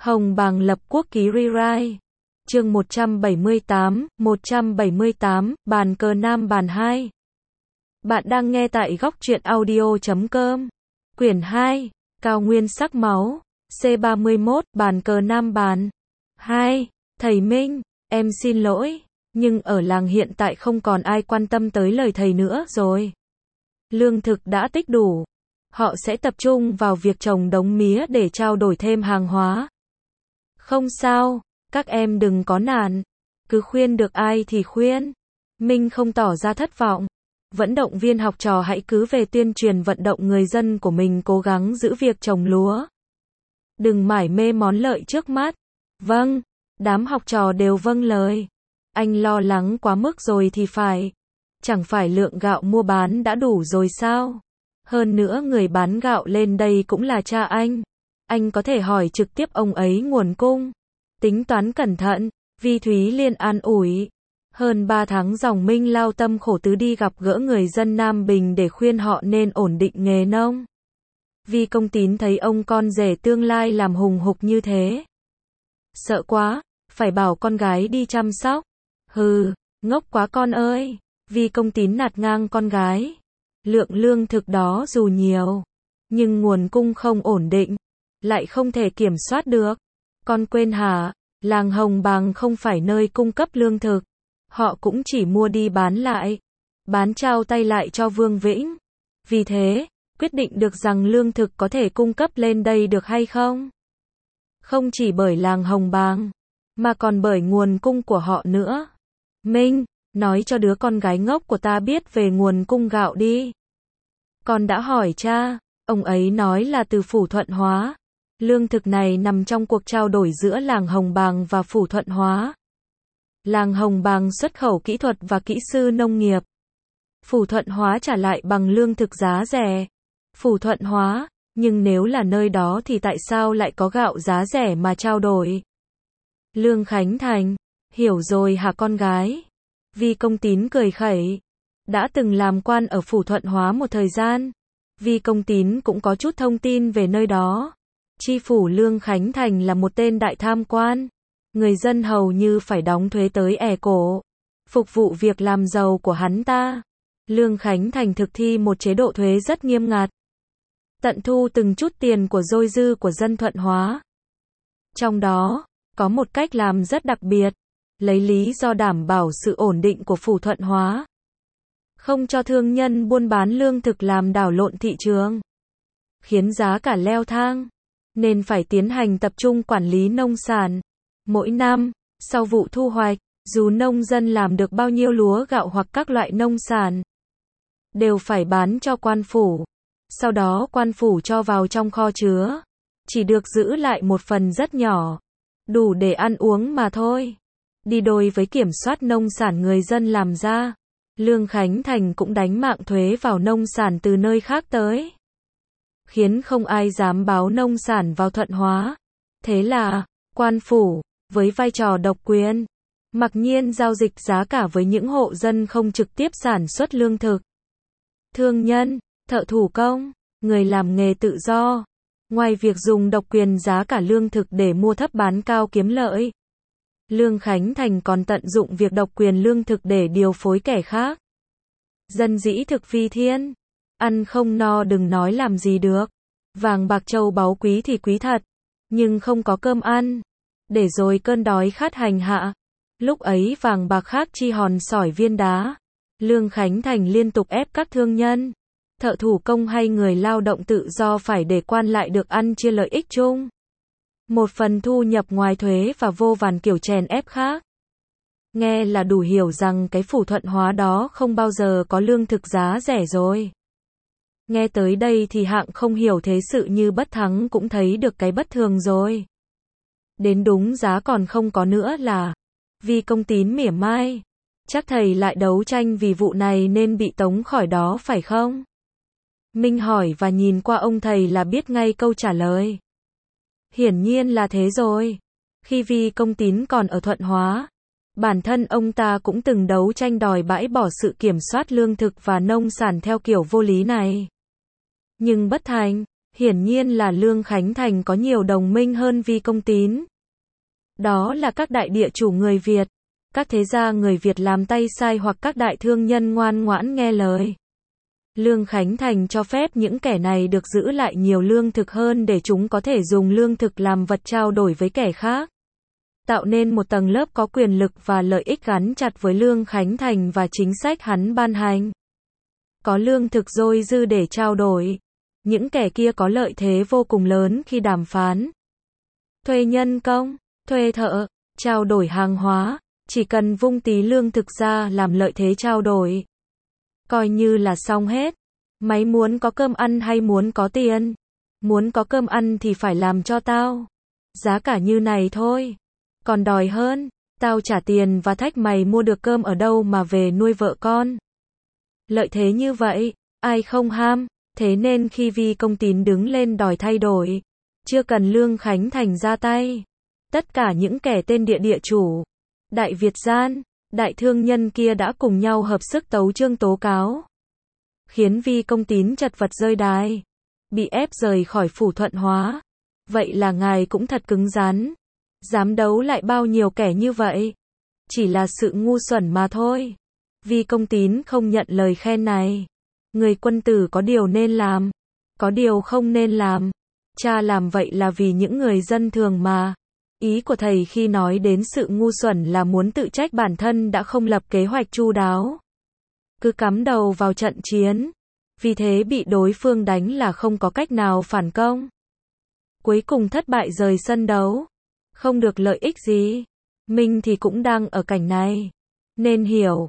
Hồng Bàng lập quốc ký rewrite. Chương 178, bàn cờ Nam bàn 2. Bạn đang nghe tại góc truyện audio.com. Quyển 2, Cao Nguyên sắc máu, C31, bàn cờ Nam bàn 2. Thầy Minh, em xin lỗi, nhưng ở làng hiện tại không còn ai quan tâm tới lời thầy nữa rồi. Lương thực đã tích đủ. Họ sẽ tập trung vào việc trồng đống mía để trao đổi thêm hàng hóa. Không sao, các em đừng có nản. Cứ khuyên được ai thì khuyên. Minh không tỏ ra thất vọng. Vẫn động viên học trò hãy cứ về tuyên truyền vận động người dân của mình cố gắng giữ việc trồng lúa. Đừng mải mê món lợi trước mắt. Vâng, đám học trò đều vâng lời. Anh lo lắng quá mức rồi thì phải. Chẳng phải lượng gạo mua bán đã đủ rồi sao? Hơn nữa người bán gạo lên đây cũng là cha anh. Anh có thể hỏi trực tiếp ông ấy nguồn cung. Tính toán cẩn thận, Vi Thúy Liên an ủi. Hơn 3 tháng dòng Minh lao tâm khổ tứ đi gặp gỡ người dân Nam Bình để khuyên họ nên ổn định nghề nông. Vi Công Tín thấy ông con rể tương lai làm hùng hục như thế. Sợ quá, phải bảo con gái đi chăm sóc. Hừ, ngốc quá con ơi. Vi Công Tín nạt ngang con gái. Lượng lương thực đó dù nhiều, nhưng nguồn cung không ổn định, lại không thể kiểm soát được. Con quên hả, làng Hồng Bàng không phải nơi cung cấp lương thực. Họ cũng chỉ mua đi bán lại, bán trao tay lại cho Vương Vĩnh. Vì thế, quyết định được rằng lương thực có thể cung cấp lên đây được hay không. Không chỉ bởi làng Hồng Bàng, mà còn bởi nguồn cung của họ nữa. Minh, nói cho đứa con gái ngốc của ta biết về nguồn cung gạo đi. Con đã hỏi cha, ông ấy nói là từ Phủ Thuận Hóa. Lương thực này nằm trong cuộc trao đổi giữa làng Hồng Bàng và Phủ Thuận Hóa. Làng Hồng Bàng xuất khẩu kỹ thuật và kỹ sư nông nghiệp. Phủ Thuận Hóa trả lại bằng lương thực giá rẻ. Phủ Thuận Hóa, nhưng nếu là nơi đó thì tại sao lại có gạo giá rẻ mà trao đổi? Lương Khánh Thành, hiểu rồi hả con gái? Vi Công Tín cười khẩy. Đã từng làm quan ở Phủ Thuận Hóa một thời gian. Vi Công Tín cũng có chút thông tin về nơi đó. Tri phủ Lương Khánh Thành là một tên đại tham quan. Người dân hầu như phải đóng thuế tới ẻ cổ. Phục vụ việc làm giàu của hắn ta. Lương Khánh Thành thực thi một chế độ thuế rất nghiêm ngặt. Tận thu từng chút tiền của dôi dư của dân Thuận Hóa. Trong đó, có một cách làm rất đặc biệt. Lấy lý do đảm bảo sự ổn định của Phủ Thuận Hóa. Không cho thương nhân buôn bán lương thực làm đảo lộn thị trường. Khiến giá cả leo thang. Nên phải tiến hành tập trung quản lý nông sản. Mỗi năm, sau vụ thu hoạch, dù nông dân làm được bao nhiêu lúa gạo hoặc các loại nông sản, đều phải bán cho quan phủ. Sau đó quan phủ cho vào trong kho chứa. Chỉ được giữ lại một phần rất nhỏ. Đủ để ăn uống mà thôi. Đi đôi với kiểm soát nông sản người dân làm ra. Lương Khánh Thành cũng đánh mạng thuế vào nông sản từ nơi khác tới. Khiến không ai dám báo nông sản vào Thuận Hóa. Thế là, quan phủ, với vai trò độc quyền, mặc nhiên giao dịch giá cả với những hộ dân không trực tiếp sản xuất lương thực. Thương nhân, thợ thủ công, người làm nghề tự do. Ngoài việc dùng độc quyền giá cả lương thực để mua thấp bán cao kiếm lợi, Lương Khánh Thành còn tận dụng việc độc quyền lương thực để điều phối kẻ khác. Dân dĩ thực phi thiên. Ăn không no đừng nói làm gì được. Vàng bạc châu báu quý thì quý thật. Nhưng không có cơm ăn. Để rồi cơn đói khát hành hạ. Lúc ấy vàng bạc khác chi hòn sỏi viên đá. Lương Khánh Thành liên tục ép các thương nhân, thợ thủ công hay người lao động tự do phải để quan lại được ăn chia lợi ích chung. Một phần thu nhập ngoài thuế và vô vàn kiểu chèn ép khác. Nghe là đủ hiểu rằng cái Phủ Thuận Hóa đó không bao giờ có lương thực giá rẻ rồi. Nghe tới đây thì hạng không hiểu thế sự như Bất Thắng cũng thấy được cái bất thường rồi. Đến đúng giá còn không có nữa là. Vi Công Tín mỉa mai. Chắc thầy lại đấu tranh vì vụ này nên bị tống khỏi đó phải không? Minh hỏi và nhìn qua ông thầy là biết ngay câu trả lời. Hiển nhiên là thế rồi. Khi Vi Công Tín còn ở Thuận Hóa, bản thân ông ta cũng từng đấu tranh đòi bãi bỏ sự kiểm soát lương thực và nông sản theo kiểu vô lý này. Nhưng bất thành, Hiển nhiên là Lương Khánh Thành có nhiều đồng minh hơn Vi Công Tín. Đó là các đại địa chủ người Việt, các thế gia người Việt làm tay sai hoặc các đại thương nhân ngoan ngoãn nghe lời. Lương Khánh Thành cho phép những kẻ này được giữ lại nhiều lương thực hơn để chúng có thể dùng lương thực làm vật trao đổi với kẻ khác. Tạo nên một tầng lớp có quyền lực và lợi ích gắn chặt với Lương Khánh Thành và chính sách hắn ban hành. Có lương thực dôi dư để trao đổi. Những kẻ kia có lợi thế vô cùng lớn khi đàm phán. Thuê nhân công, thuê thợ, trao đổi hàng hóa, chỉ cần vung tí lương thực ra làm lợi thế trao đổi. Coi như là xong hết. Mày muốn có cơm ăn hay muốn có tiền? Muốn có cơm ăn thì phải làm cho tao. Giá cả như này thôi. Còn đòi hơn, tao trả tiền và thách mày mua được cơm ở đâu mà về nuôi vợ con. Lợi thế như vậy, ai không ham, thế nên khi Vi Công Tín đứng lên đòi thay đổi, chưa cần Lương Khánh Thành ra tay. Tất cả những kẻ tên địa chủ, đại Việt gian, đại thương nhân kia đã cùng nhau hợp sức tấu chương tố cáo. Khiến Vi Công Tín chật vật rơi đài, bị ép rời khỏi phủ Thuận Hóa. Vậy là ngài cũng thật cứng rắn. Dám đấu lại bao nhiêu kẻ như vậy. Chỉ là sự ngu xuẩn mà thôi. Vi Công Tín không nhận lời khen này. Người quân tử có điều nên làm, có điều không nên làm. Cha làm vậy là vì những người dân thường mà. Ý của thầy khi nói đến sự ngu xuẩn là muốn tự trách bản thân đã không lập kế hoạch chu đáo. Cứ cắm đầu vào trận chiến. Vì thế bị đối phương đánh là không có cách nào phản công. Cuối cùng thất bại rời sân đấu. Không được lợi ích gì. Minh thì cũng đang ở cảnh này. Nên hiểu,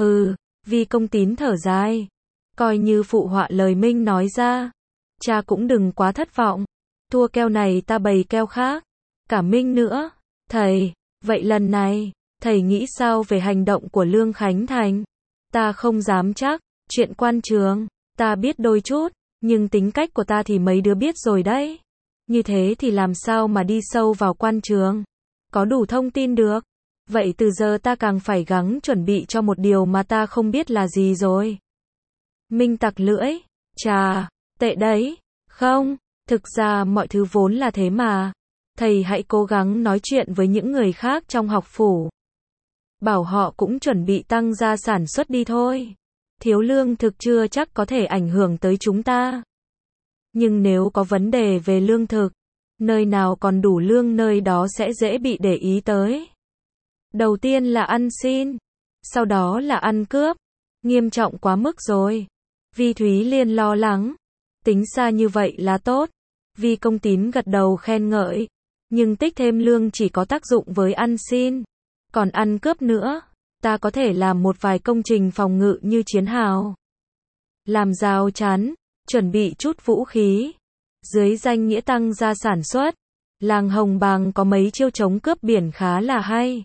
Vi Công Tín thở dài. Coi như phụ họa lời Minh nói ra. Cha cũng đừng quá thất vọng. Thua keo này ta bày keo khác. Cả Minh nữa. Thầy, vậy lần này, thầy nghĩ sao về hành động của Lương Khánh Thành? Ta không dám chắc, chuyện quan trường, ta biết đôi chút, nhưng tính cách của ta thì mấy đứa biết rồi đấy. Như thế thì làm sao mà đi sâu vào quan trường? Có đủ thông tin được. Vậy từ giờ ta càng phải gắng chuẩn bị cho một điều mà ta không biết là gì rồi. Minh tặc lưỡi. Chà, tệ đấy. Không, thực ra mọi thứ vốn là thế mà. Thầy hãy cố gắng nói chuyện với những người khác trong học phủ. Bảo họ cũng chuẩn bị tăng gia sản xuất đi thôi. Thiếu lương thực chưa chắc có thể ảnh hưởng tới chúng ta. Nhưng nếu có vấn đề về lương thực, nơi nào còn đủ lương nơi đó sẽ dễ bị để ý tới. Đầu tiên là ăn xin, sau đó là ăn cướp. Nghiêm trọng quá mức rồi. Vi Thúy Liên lo lắng. Tính xa như vậy là tốt. Vi Công Tín gật đầu khen ngợi. Nhưng tích thêm lương chỉ có tác dụng với ăn xin. Còn ăn cướp nữa, ta có thể làm một vài công trình phòng ngự như chiến hào. Làm rào chắn, chuẩn bị chút vũ khí. Dưới danh nghĩa tăng gia sản xuất, làng Hồng Bàng có mấy chiêu chống cướp biển khá là hay.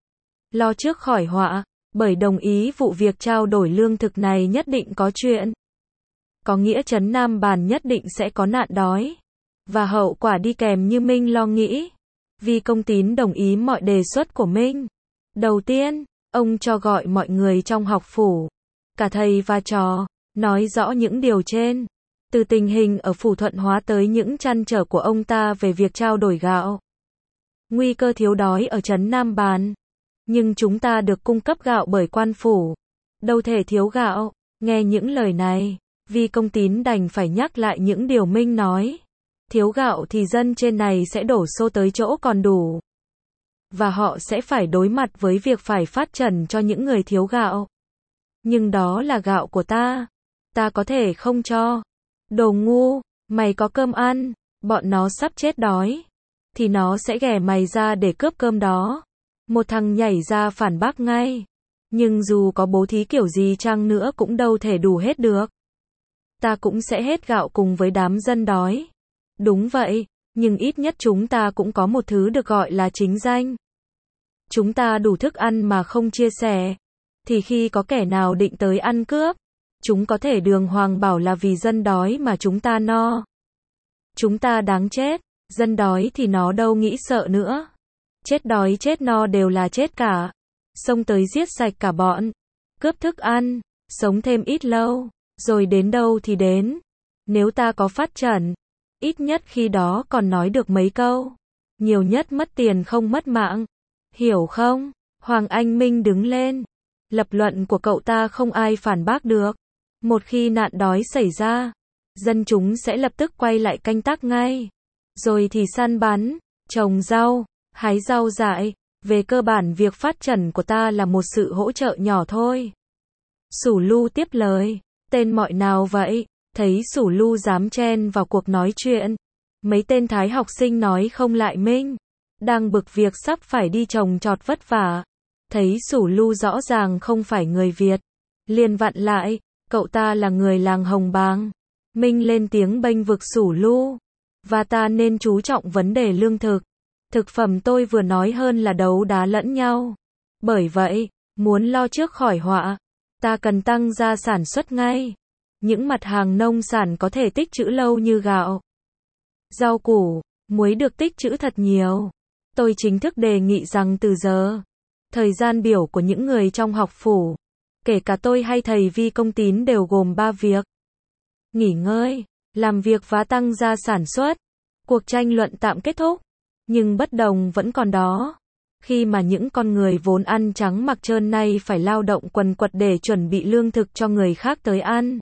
Lo trước khỏi họa, bởi đồng ý vụ việc trao đổi lương thực này nhất định có chuyện. Có nghĩa trấn Nam Bàn nhất định sẽ có nạn đói. Và hậu quả đi kèm như Minh lo nghĩ. Vi Công Tín đồng ý mọi đề xuất của Minh. Đầu tiên, ông cho gọi mọi người trong học phủ, cả thầy và trò, nói rõ những điều trên. Từ tình hình ở phủ Thuận Hóa tới những trăn trở của ông ta về việc trao đổi gạo. Nguy cơ thiếu đói ở trấn Nam Bàn. Nhưng chúng ta được cung cấp gạo bởi quan phủ. Đâu thể thiếu gạo. Nghe những lời này, Vi Công Tín đành phải nhắc lại những điều Minh nói. Thiếu gạo thì dân trên này sẽ đổ xô tới chỗ còn đủ. Và họ sẽ phải đối mặt với việc phải phát trần cho những người thiếu gạo. Nhưng đó là gạo của ta. Ta có thể không cho. Đồ ngu, mày có cơm ăn, bọn nó sắp chết đói. Thì nó sẽ ghẻ mày ra để cướp cơm đó. Một thằng nhảy ra phản bác ngay. Nhưng dù có bố thí kiểu gì chăng nữa cũng đâu thể đủ hết được. Ta cũng sẽ hết gạo cùng với đám dân đói. Đúng vậy, nhưng ít nhất chúng ta cũng có một thứ được gọi là chính danh. Chúng ta đủ thức ăn mà không chia sẻ. Thì khi có kẻ nào định tới ăn cướp, chúng có thể đường hoàng bảo là vì dân đói mà chúng ta no. Chúng ta đáng chết, dân đói thì nó đâu nghĩ sợ nữa. Chết đói chết no đều là chết cả. Xông tới giết sạch cả bọn. Cướp thức ăn, sống thêm ít lâu, rồi đến đâu thì đến. Nếu ta có phát trần, ít nhất khi đó còn nói được mấy câu. Nhiều nhất mất tiền không mất mạng. Hiểu không? Hoàng Anh Minh đứng lên. Lập luận của cậu ta không ai phản bác được. Một khi nạn đói xảy ra, dân chúng sẽ lập tức quay lại canh tác ngay. Rồi thì săn bắn, trồng rau, hái rau dại. Về cơ bản việc phát triển của ta là một sự hỗ trợ nhỏ thôi. Sủ Lu tiếp lời. Tên mọi nào vậy? Thấy Sủ Lu dám chen vào cuộc nói chuyện. Mấy tên thái học sinh nói không lại Minh. Đang bực việc sắp phải đi trồng trọt vất vả. Thấy Sủ Lu rõ ràng không phải người Việt. Liền vặn lại, cậu ta là người làng Hồng Bàng. Minh lên tiếng bênh vực Sủ Lu. Và ta nên chú trọng vấn đề lương thực. Thực phẩm tôi vừa nói hơn là đấu đá lẫn nhau. Bởi vậy, muốn lo trước khỏi họa, ta cần tăng gia sản xuất ngay. Những mặt hàng nông sản có thể tích trữ lâu như gạo, rau củ, muối được tích trữ thật nhiều. Tôi chính thức đề nghị rằng từ giờ, thời gian biểu của những người trong học phủ, kể cả tôi hay thầy Vi Công Tín đều gồm 3 việc. Nghỉ ngơi, làm việc và tăng gia sản xuất. Cuộc tranh luận tạm kết thúc. Nhưng bất đồng vẫn còn đó. Khi mà những con người vốn ăn trắng mặc trơn nay phải lao động quần quật để chuẩn bị lương thực cho người khác tới ăn.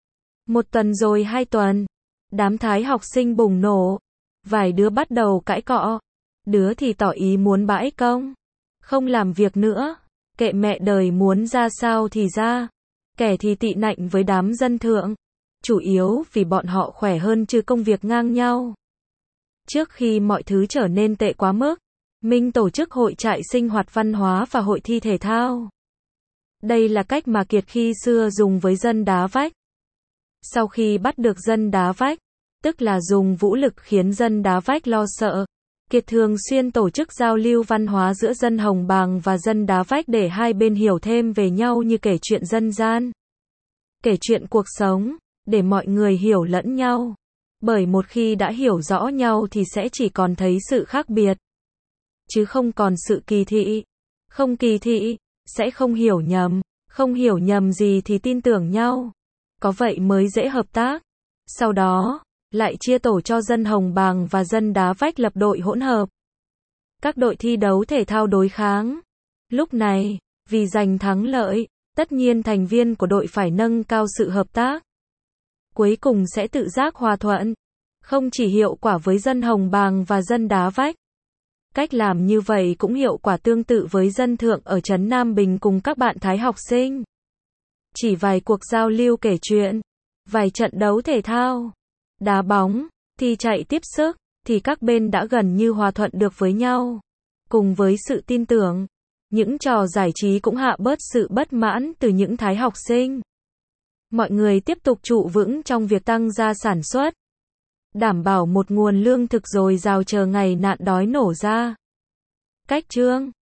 1 tuần rồi 2 tuần. Đám thái học sinh bùng nổ. Vài đứa bắt đầu cãi cọ. Đứa thì tỏ ý muốn bãi công. Không làm việc nữa. Kệ mẹ đời muốn ra sao thì ra. Kẻ thì tị nạnh với đám dân thượng. Chủ yếu vì bọn họ khỏe hơn chứ công việc ngang nhau. Trước khi mọi thứ trở nên tệ quá mức, Minh tổ chức hội trại sinh hoạt văn hóa và hội thi thể thao. Đây là cách mà Kiệt khi xưa dùng với dân đá vách. Sau khi bắt được dân đá vách, tức là dùng vũ lực khiến dân đá vách lo sợ, Kiệt thường xuyên tổ chức giao lưu văn hóa giữa dân Hồng Bàng và dân đá vách để hai bên hiểu thêm về nhau như kể chuyện dân gian, kể chuyện cuộc sống, để mọi người hiểu lẫn nhau. Bởi một khi đã hiểu rõ nhau thì sẽ chỉ còn thấy sự khác biệt, chứ không còn sự kỳ thị. Không kỳ thị, sẽ không hiểu nhầm. Không hiểu nhầm gì thì tin tưởng nhau. Có vậy mới dễ hợp tác. Sau đó, lại chia tổ cho dân Hồng Bàng và dân đá vách lập đội hỗn hợp. Các đội thi đấu thể thao đối kháng. Lúc này, vì giành thắng lợi, tất nhiên thành viên của đội phải nâng cao sự hợp tác. Cuối cùng sẽ tự giác hòa thuận. Không chỉ hiệu quả với dân Hồng Bàng và dân đá vách. Cách làm như vậy cũng hiệu quả tương tự với dân thượng ở trấn Nam Bình cùng các bạn thái học sinh. Chỉ vài cuộc giao lưu kể chuyện, vài trận đấu thể thao, đá bóng, thi chạy tiếp sức, thì các bên đã gần như hòa thuận được với nhau. Cùng với sự tin tưởng, những trò giải trí cũng hạ bớt sự bất mãn từ những thái học sinh. Mọi người tiếp tục trụ vững trong việc tăng gia sản xuất, đảm bảo một nguồn lương thực dồi dào chờ ngày nạn đói nổ ra. Cách chương